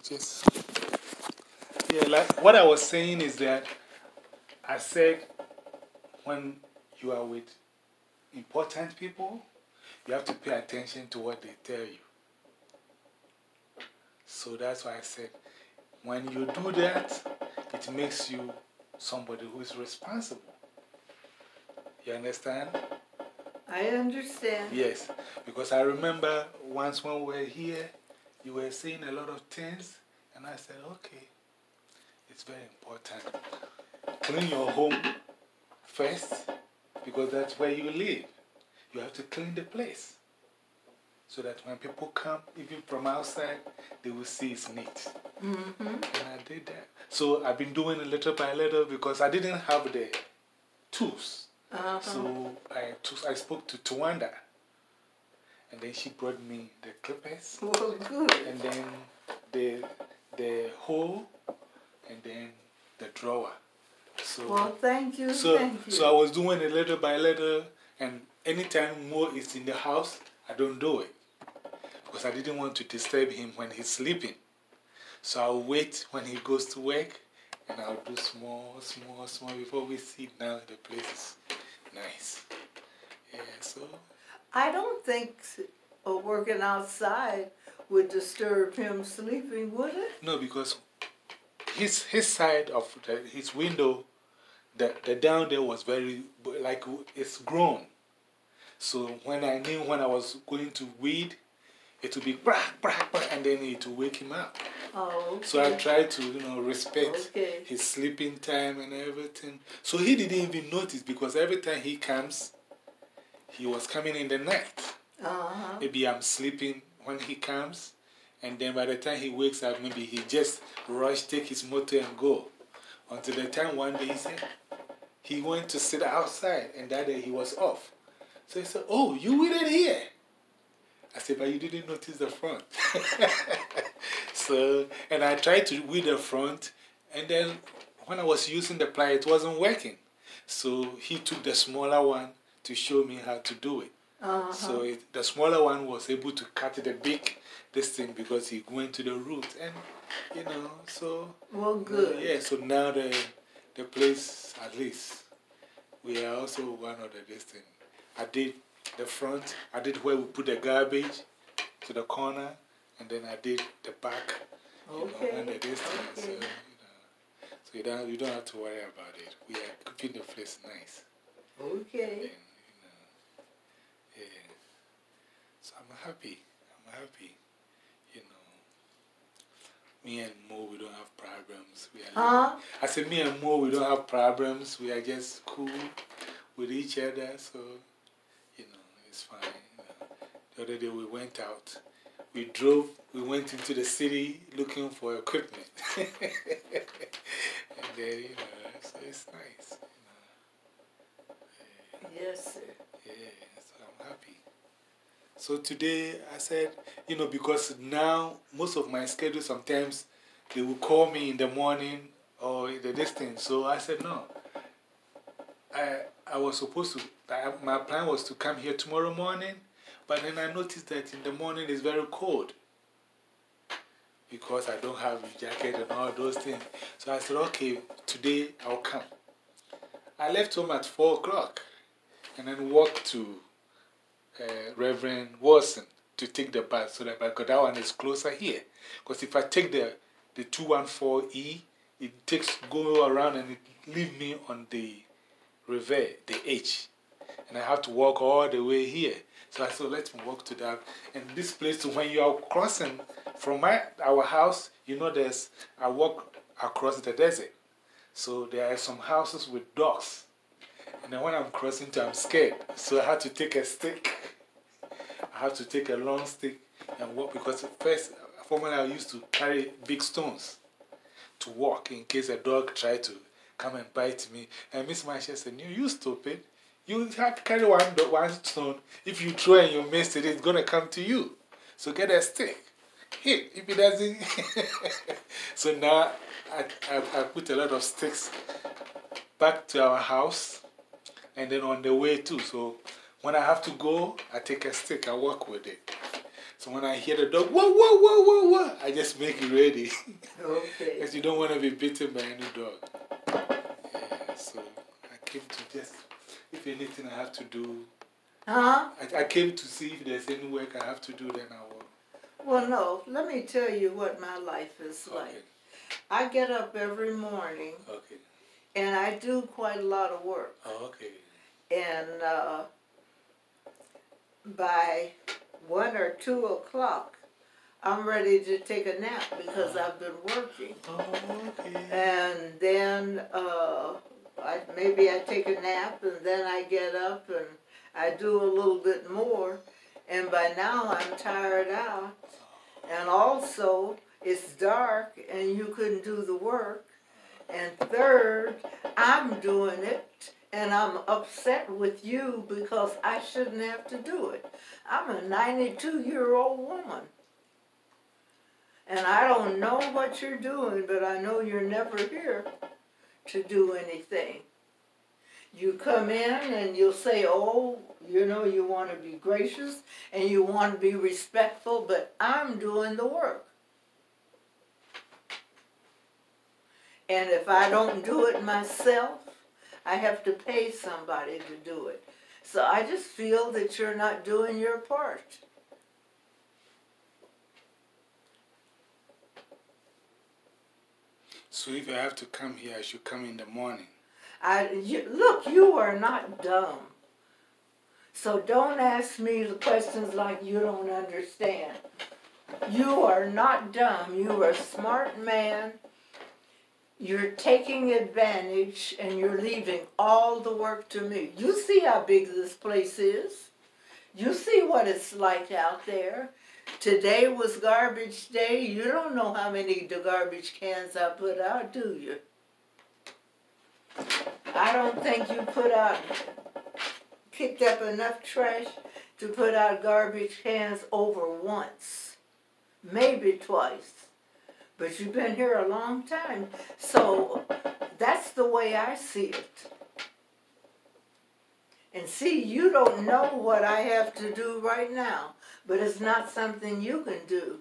just. Yeah, like what I was saying is that I said when you are with important people, you have to pay attention to what they tell you. So that's why I said when you do that, it makes you somebody who is responsible. You understand? I understand. Yes, because I remember once when we were here, you were saying a lot of things, and I said, okay, it's very important. Clean your home first, because that's where you live. You have to clean the place so that when people come, even from outside, they will see it's neat. Mm-hmm. And I did that. So I've been doing it little by little because I didn't have the tools. So I spoke to Tawanda, and then she brought me the clippers. Well, good. And then the hole, and then the drawer. So, well, thank you. So I was doing it little by little, and anytime Mo is in the house, I don't do it. Because I didn't want to disturb him when he's sleeping. So I'll wait when he goes to work, and I'll do small before we sit down. The place is nice. Yeah, so. I don't think working outside would disturb him sleeping, would it? No, because his side of his window, the down there was very, like, it's grown. So when I knew when I was going to weed, it would be brack, brack, brack, and then it would wake him up. Oh, okay. So I tried to, respect his sleeping time and everything. So he didn't even notice because every time he comes, he was coming in the night. Maybe I'm sleeping when he comes, and then by the time he wakes up, maybe he just rush, take his motor and go. Until the time one day he said, he went to sit outside, and that day he was off. So he said, oh, you weeded here? I said, but you didn't notice the front. So, and I tried to weed the front, and then when I was using the plier, it wasn't working. So he took the smaller one to show me how to do it. So the smaller one was able to cut the big this thing because he went to the root. And, so. Well, good. Yeah, so now the place, at least, we are also one of the this thing. I did the front, I did where we put the garbage to the corner, and then I did the back. And the this thing. So, so you don't have to worry about it. We are keeping the place nice. Okay. And, yeah. So I'm happy. Me and Mo, we don't have problems. I said, me and Mo, we don't have problems. We are just cool with each other. So, it's fine. The other day we went out. We went into the city looking for equipment. And then, so it's nice. Yes, sir. Yeah, so I'm happy. So today I said, because now most of my schedule, sometimes they will call me in the morning or the distance. So I said, no. I was supposed to, my plan was to come here tomorrow morning, but then I noticed that in the morning it's very cold because I don't have a jacket and all those things. So I said, okay, today I'll come. I left home at 4 o'clock and then walked to Reverend Watson to take the bus so that because that one is closer here. Because if I take the 214E, it takes go around and it leave me on the river, the H. And I have to walk all the way here. So I said, let me walk to that. And this place, when you are crossing from our house, I walk across the desert. So there are some houses with dogs. And then when I'm crossing, I'm scared. So I had to take a stick. I have to take a long stick and walk because formerly I used to carry big stones to walk in case a dog tried to come and bite me. And Miss Marcia said, you stupid. You have to carry one stone. If you throw and you miss it, it's going to come to you. So get a stick. Hit. If it doesn't. So now I put a lot of sticks back to our house and then on the way too. So when I have to go, I take a stick, I walk with it. So when I hear the dog, whoa, whoa, whoa, whoa, whoa, I just make it ready. Okay. Because you don't want to be bitten by any dog. Yeah, so I came to just, if anything I have to do, Huh? I came to see if there's any work I have to do, then I will. Well, no, let me tell you what my life is like. Okay. I get up every morning Okay. and I do quite a lot of work. Oh, okay. And by 1 or 2 o'clock, I'm ready to take a nap because I've been working. Oh, okay. And then maybe I take a nap and then I get up and I do a little bit more. And by now I'm tired out. And also it's dark and you couldn't do the work. And third, I'm doing it and I'm upset with you because I shouldn't have to do it. I'm a 92-year-old woman. And I don't know what you're doing, but I know you're never here to do anything. You come in and you'll say, oh, you know, you want to be gracious and you want to be respectful, but I'm doing the work. And if I don't do it myself, I have to pay somebody to do it. So I just feel that you're not doing your part. So if I have to come here, I should come in the morning. Look, you are not dumb. So don't ask me the questions like you don't understand. You are not dumb. You are a smart man. You're taking advantage and you're leaving all the work to me. You see how big this place is. You see what it's like out there. Today was garbage day. You don't know how many garbage cans I put out, do you? I don't think you picked up enough trash to put out garbage cans over once. Maybe twice. But you've been here a long time. So that's the way I see it. And see, you don't know what I have to do right now, but it's not something you can do.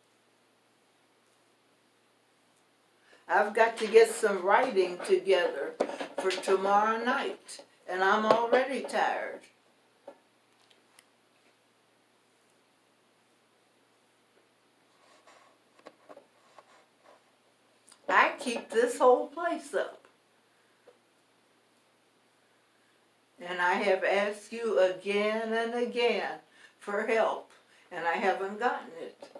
I've got to get some writing together for tomorrow night, and I'm already tired. I keep this whole place up. And I have asked you again and again for help, and I haven't gotten it.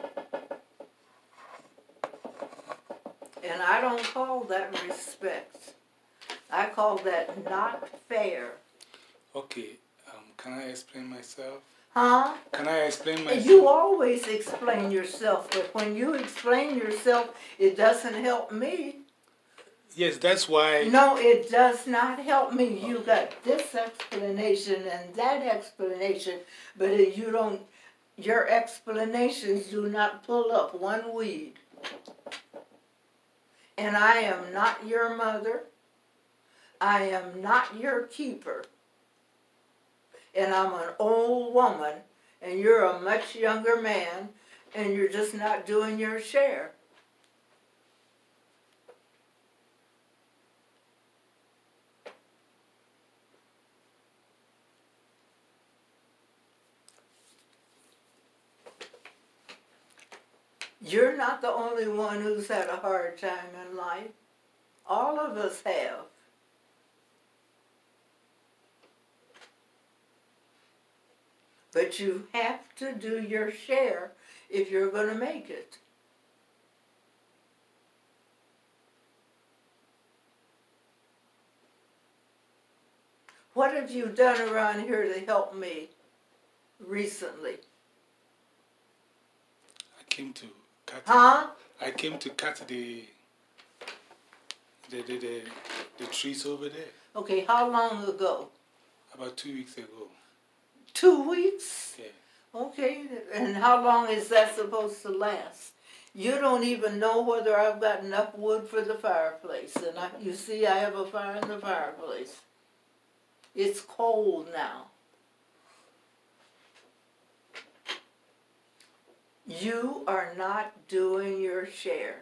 And I don't call that respect. I call that not fair. Okay, can I explain myself? Huh? Can I explain myself? You always explain yourself, but when you explain yourself, it doesn't help me. Yes, that's why. No, it does not help me. You got this explanation and that explanation, but you don't. Your explanations do not pull up one weed. And I am not your mother. I am not your keeper. And I'm an old woman, and you're a much younger man, and you're just not doing your share. You're not the only one who's had a hard time in life. All of us have. But you have to do your share if you're going to make it. What have you done around here to help me recently? I came to cut. Huh? I came to cut the trees over there. Okay, how long ago? About 2 weeks ago. 2 weeks? Yeah. Okay, and how long is that supposed to last? You don't even know whether I've got enough wood for the fireplace. And you see I have a fire in the fireplace. It's cold now. You are not doing your share.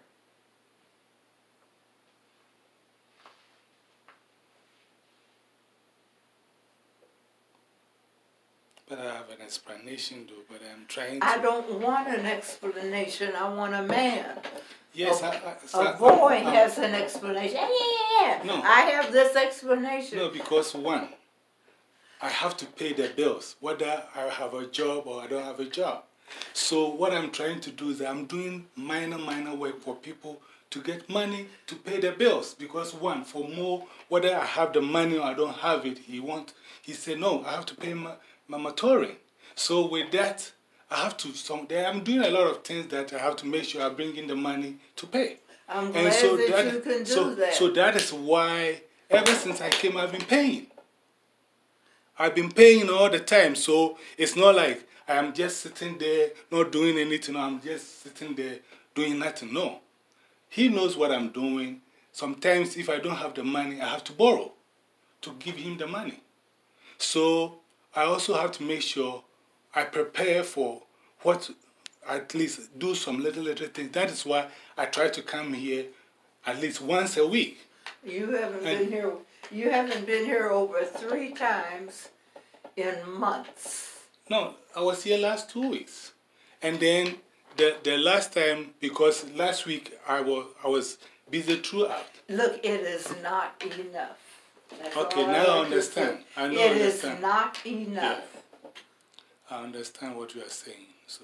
But I have an explanation though, but I'm trying I to. don't want an explanation. I want a man. Yes, A boy has an explanation. Yeah. No. I have this explanation. No, because one, I have to pay the bills, whether I have a job or I don't have a job. So what I'm trying to do is I'm doing minor work for people to get money to pay the bills. Because one, for more, whether I have the money or I don't have it, he said, no, I have to pay my tutoring. So with that, I have to, I'm doing a lot of things that I have to make sure I bring in the money to pay. I'm glad that you can do that. So that is why, ever since I came, I've been paying. I've been paying all the time, so it's not like I'm just sitting there not doing anything. I'm just sitting there doing nothing. No. He knows what I'm doing. Sometimes if I don't have the money, I have to borrow to give him the money. So I also have to make sure I prepare for what, at least do some little things. That is why I try to come here at least once a week. You haven't been here. You haven't been here over 3 times in months. No, I was here last 2 weeks. And then the last time, because last week I was busy throughout. Look, it is not enough. That's okay, now I understand. I know. It is not enough. Yeah. I understand what you are saying. So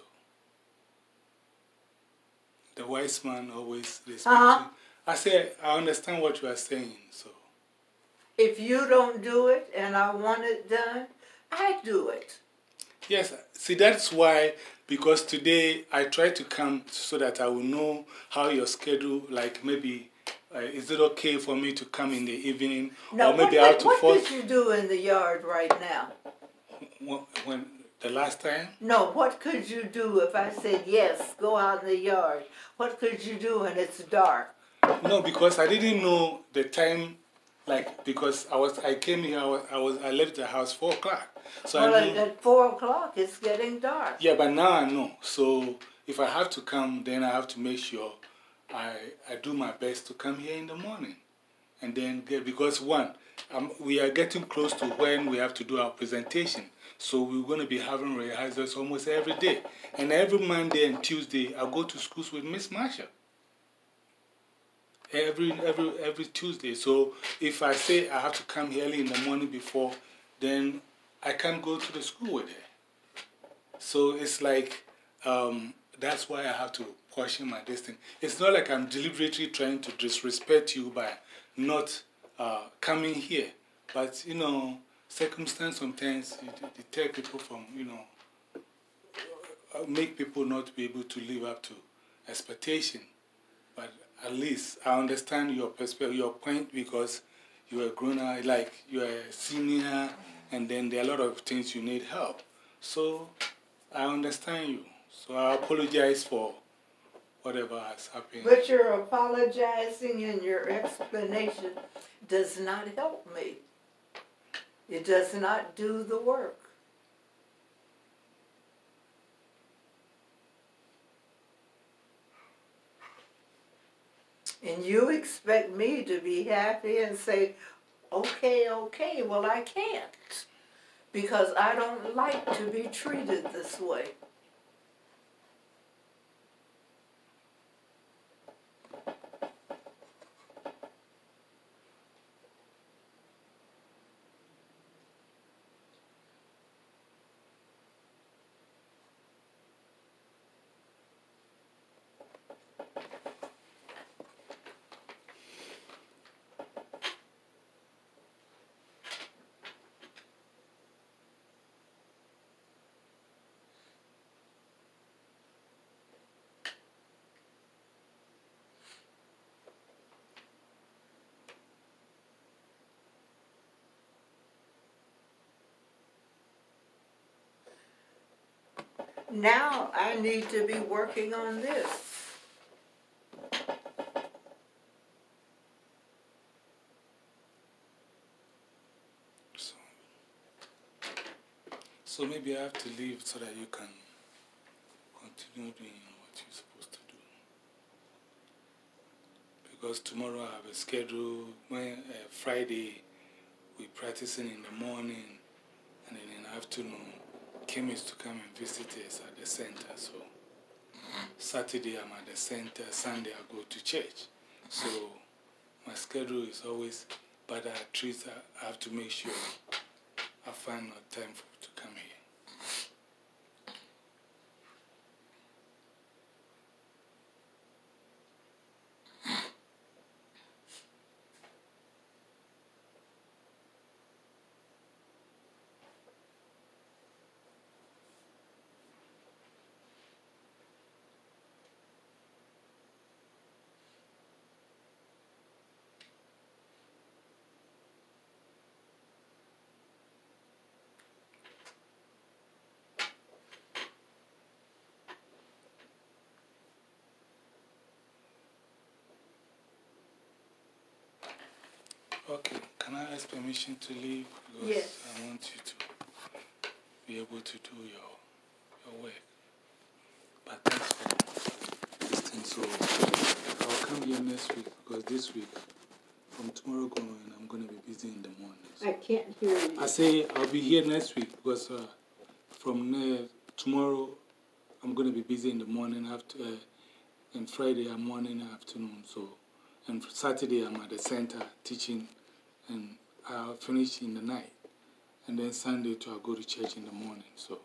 the wise man always listens. I say I understand what you are saying. So if you don't do it and I want it done, I do it. Yes, see, that's why, because today I try to come so that I will know how your schedule, like maybe, is it okay for me to come in the evening? No, or maybe I have to what did you do in the yard right now? When the last time? No, what could you do if I said, yes, go out in the yard? What could you do when it's dark? No, because I didn't know the time. Like, because I came here, I left the house 4 o'clock. So well, at 4 o'clock, it's getting dark. Yeah, but now I know. So if I have to come, then I have to make sure I do my best to come here in the morning. And then because one, we are getting close to when we have to do our presentation. So we're going to be having rehearsals almost every day. And every Monday and Tuesday, I go to schools with Miss Marsha. Every Tuesday. So if I say I have to come here early in the morning before, then I can't go to the school with her. So it's like, that's why I have to portion my distance. It's not like I'm deliberately trying to disrespect you by not coming here. But, you know, circumstance sometimes deter people from, you know, make people not be able to live up to expectation. But at least I understand your perspective, your point, because you are grown up, like you are a senior, and then there are a lot of things you need help. So I understand you. So I apologize for whatever has happened. But your apologizing and your explanation does not help me. It does not do the work. And you expect me to be happy and say, okay, well I can't. Because I don't like to be treated this way. Now I need to be working on this. So maybe I have to leave so that you can continue doing what you're supposed to do. Because tomorrow I have a schedule. Friday, we're practicing in the morning, and then in the afternoon, Kim is to come and visit us at the center. So, Saturday I'm at the center, Sunday I go to church. So, my schedule is always, but at least I have to make sure I find no time to come here. Okay, can I ask permission to leave? Because yes. I want you to be able to do your work. But thanks for this thing. So I'll come here next week because this week, from tomorrow going on, I'm going to be busy in the morning. So I can't hear you. I say I'll be here next week because from tomorrow, I'm going to be busy in the morning, and Friday I'm morning and afternoon. So, and Saturday I'm at the center teaching, and I'll finish in the night. And then Sunday I'll go to church in the morning. So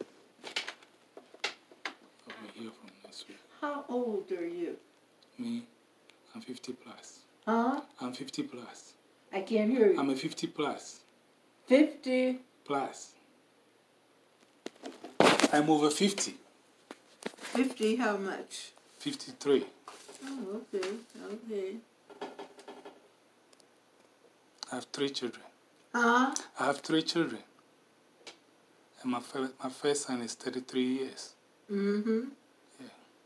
I'll be here from next week. How old are you? Me, I'm 50 plus. Huh? I'm 50 plus. I can't hear you. I'm a 50 plus. 50? Plus. I'm over 50. 50 how much? 53. Oh, okay, okay. I have 3 children. Huh? I have 3 children. And my first son is 33 years. Mm-hmm. Yeah.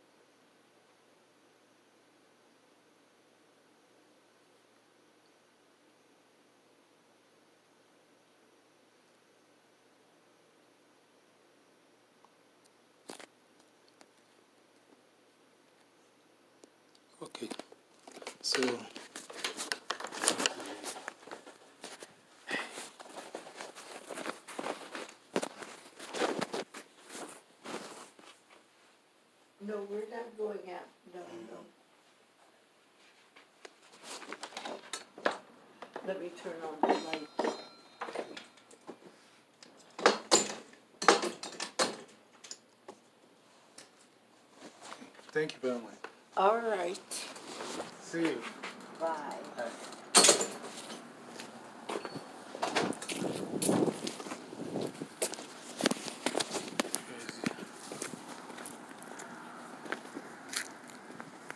Okay. So, No, we're not going out. No, no. Let me turn on the light. thank you very much. All right. See you.